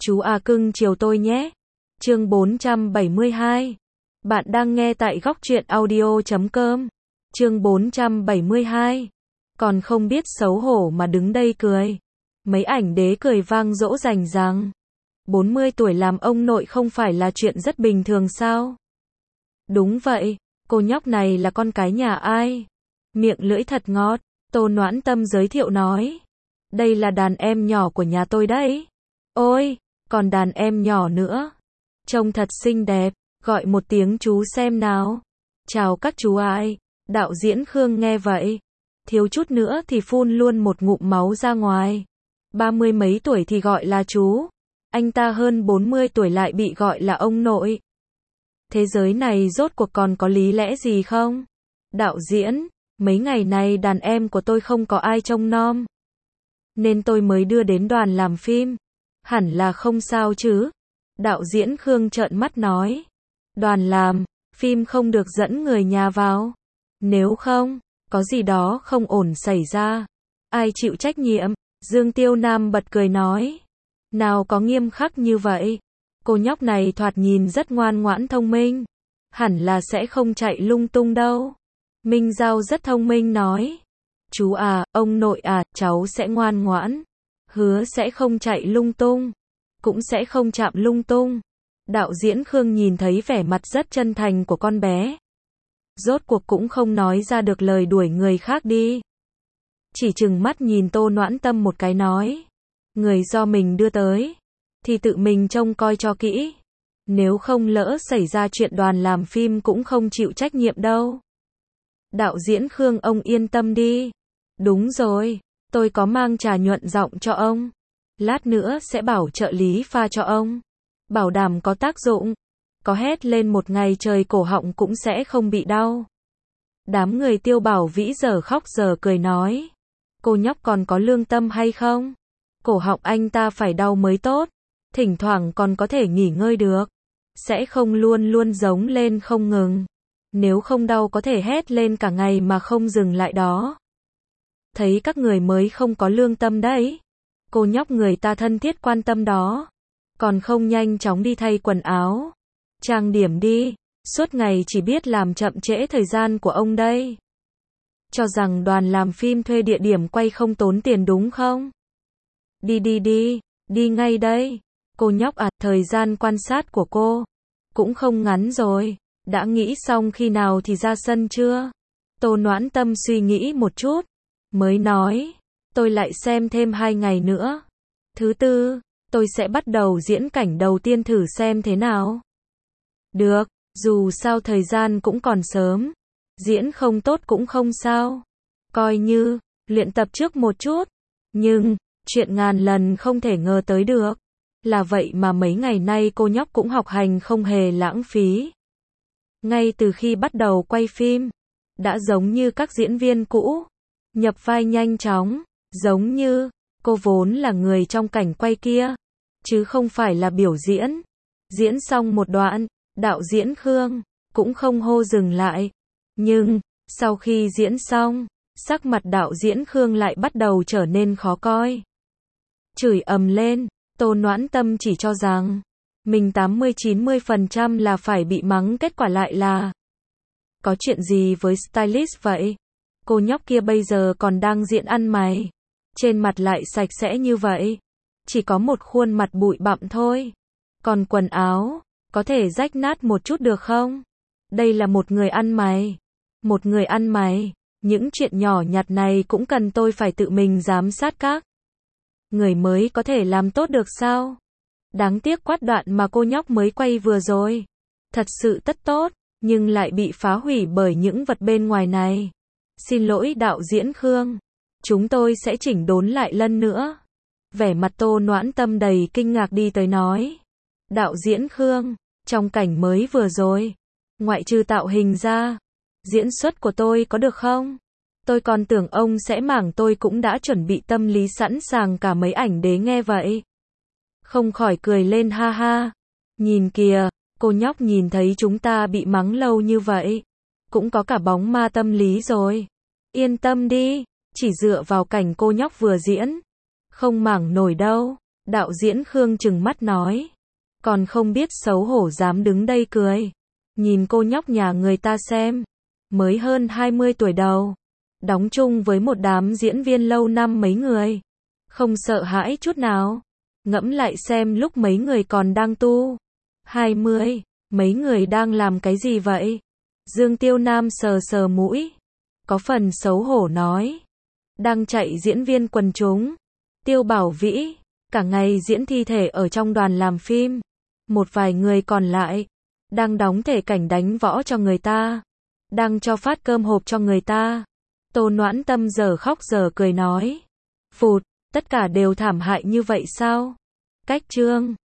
Chú à cưng chiều tôi nhé. Chương 472. Bạn đang nghe tại góc truyện audio.com. Chương 472. Còn không biết xấu hổ mà đứng đây cười. Mấy ảnh đế cười vang dỗ rành rằng 40 tuổi làm ông nội không phải là chuyện rất bình thường sao? Đúng vậy, cô nhóc này là con cái nhà ai? Miệng lưỡi thật ngọt, Tô Noãn Tâm giới thiệu nói. Đây là đàn em nhỏ của nhà tôi đấy. Ôi, còn đàn em nhỏ nữa. Trông thật xinh đẹp, gọi một tiếng chú xem nào. Chào các chú ai. Đạo diễn Khương nghe vậy, thiếu chút nữa thì phun luôn một ngụm máu ra ngoài. 30 mấy tuổi thì gọi là chú. Anh ta hơn 40 tuổi lại bị gọi là ông nội. Thế giới này rốt cuộc còn có lý lẽ gì không? Đạo diễn, mấy ngày này đàn em của tôi không có ai trông nom, nên tôi mới đưa đến đoàn làm phim. Hẳn là không sao chứ? Đạo diễn Khương trợn mắt nói. Đoàn làm phim không được dẫn người nhà vào. Nếu không, có gì đó không ổn xảy ra, ai chịu trách nhiệm? Dương Tiêu Nam bật cười nói. Nào có nghiêm khắc như vậy. Cô nhóc này thoạt nhìn rất ngoan ngoãn thông minh. Hẳn là sẽ không chạy lung tung đâu. Minh Giao rất thông minh nói. Chú à, ông nội à, cháu sẽ ngoan ngoãn. Hứa sẽ không chạy lung tung. Cũng sẽ không chạm lung tung. Đạo diễn Khương nhìn thấy vẻ mặt rất chân thành của con bé. Rốt cuộc cũng không nói ra được lời đuổi người khác đi. Chỉ trừng mắt nhìn Tô Noãn Tâm một cái nói. Người do mình đưa tới thì tự mình trông coi cho kỹ. Nếu không lỡ xảy ra chuyện đoàn làm phim cũng không chịu trách nhiệm đâu. Đạo diễn Khương ông yên tâm đi. Đúng rồi, tôi có mang trà nhuận giọng cho ông. Lát nữa sẽ bảo trợ lý pha cho ông. Bảo đảm có tác dụng. Có hét lên một ngày trời cổ họng cũng sẽ không bị đau. Đám người Tiêu Bảo Vĩ giờ khóc giờ cười nói. Cô nhóc còn có lương tâm hay không? Cổ họng anh ta phải đau mới tốt. Thỉnh thoảng còn có thể nghỉ ngơi được. Sẽ không luôn luôn giống lên không ngừng. Nếu không đau có thể hét lên cả ngày mà không dừng lại đó. Thấy các người mới không có lương tâm đấy. Cô nhóc người ta thân thiết quan tâm đó. Còn không nhanh chóng đi thay quần áo. Trang điểm đi. Suốt ngày chỉ biết làm chậm trễ thời gian của ông đây. Cho rằng đoàn làm phim thuê địa điểm quay không tốn tiền đúng không? Đi đi đi, đi ngay đây. Cô nhóc à, thời gian quan sát của cô cũng không ngắn rồi. Đã nghĩ xong khi nào thì ra sân chưa? Tô Noãn Tâm suy nghĩ một chút, mới nói, tôi lại xem thêm 2 ngày nữa. Thứ tư, tôi sẽ bắt đầu diễn cảnh đầu tiên thử xem thế nào. Được, dù sao thời gian cũng còn sớm. Diễn không tốt cũng không sao. Coi như luyện tập trước một chút. Nhưng chuyện ngàn lần không thể ngờ tới được. Là vậy mà mấy ngày nay cô nhóc cũng học hành không hề lãng phí. Ngay từ khi bắt đầu quay phim, đã giống như các diễn viên cũ, nhập vai nhanh chóng, giống như cô vốn là người trong cảnh quay kia, chứ không phải là biểu diễn. Diễn xong một đoạn, đạo diễn Khương cũng không hô dừng lại. Nhưng sau khi diễn xong, sắc mặt đạo diễn Khương lại bắt đầu trở nên khó coi. Chửi ầm lên. Tô Noãn Tâm chỉ cho rằng mình 80-90% là phải bị mắng, kết quả lại là có chuyện gì với stylist vậy? Cô nhóc kia bây giờ còn đang diễn ăn mày, trên mặt lại sạch sẽ như vậy, chỉ có một khuôn mặt bụi bặm thôi. Còn quần áo có thể rách nát một chút được không? Đây là một người ăn mày. Một người ăn mày. Những chuyện nhỏ nhặt này cũng cần tôi phải tự mình giám sát các người mới có thể làm tốt được sao? Đáng tiếc quát đoạn mà cô nhóc mới quay vừa rồi. Thật sự tất tốt, nhưng lại bị phá hủy bởi những vật bên ngoài này. Xin lỗi đạo diễn Khương. Chúng tôi sẽ chỉnh đốn lại lần nữa. Vẻ mặt Tô Noãn Tâm đầy kinh ngạc đi tới nói. Đạo diễn Khương, trong cảnh mới vừa rồi, ngoại trừ tạo hình ra, diễn xuất của tôi có được không? Tôi còn tưởng ông sẽ mảng, tôi cũng đã chuẩn bị tâm lý sẵn sàng cả. Mấy ảnh đế nghe vậy không khỏi cười lên ha ha. Nhìn kìa, cô nhóc nhìn thấy chúng ta bị mắng lâu như vậy, cũng có cả bóng ma tâm lý rồi. Yên tâm đi, chỉ dựa vào cảnh cô nhóc vừa diễn, không mảng nổi đâu. Đạo diễn Khương trừng mắt nói. Còn không biết xấu hổ dám đứng đây cười. Nhìn cô nhóc nhà người ta xem. Mới hơn 20 tuổi đầu. Đóng chung với một đám diễn viên lâu năm mấy người. Không sợ hãi chút nào. Ngẫm lại xem lúc mấy người còn đang tu. 20, mấy người đang làm cái gì vậy? Dương Tiêu Nam sờ sờ mũi. Có phần xấu hổ nói. Đang chạy diễn viên quần chúng. Tiêu Bảo Vĩ, cả ngày diễn thi thể ở trong đoàn làm phim. Một vài người còn lại, đang đóng thể cảnh đánh võ cho người ta. Đang cho phát cơm hộp cho người ta. Tô Noãn Tâm giờ khóc giờ cười nói. Phụt, tất cả đều thảm hại như vậy sao? Cách chương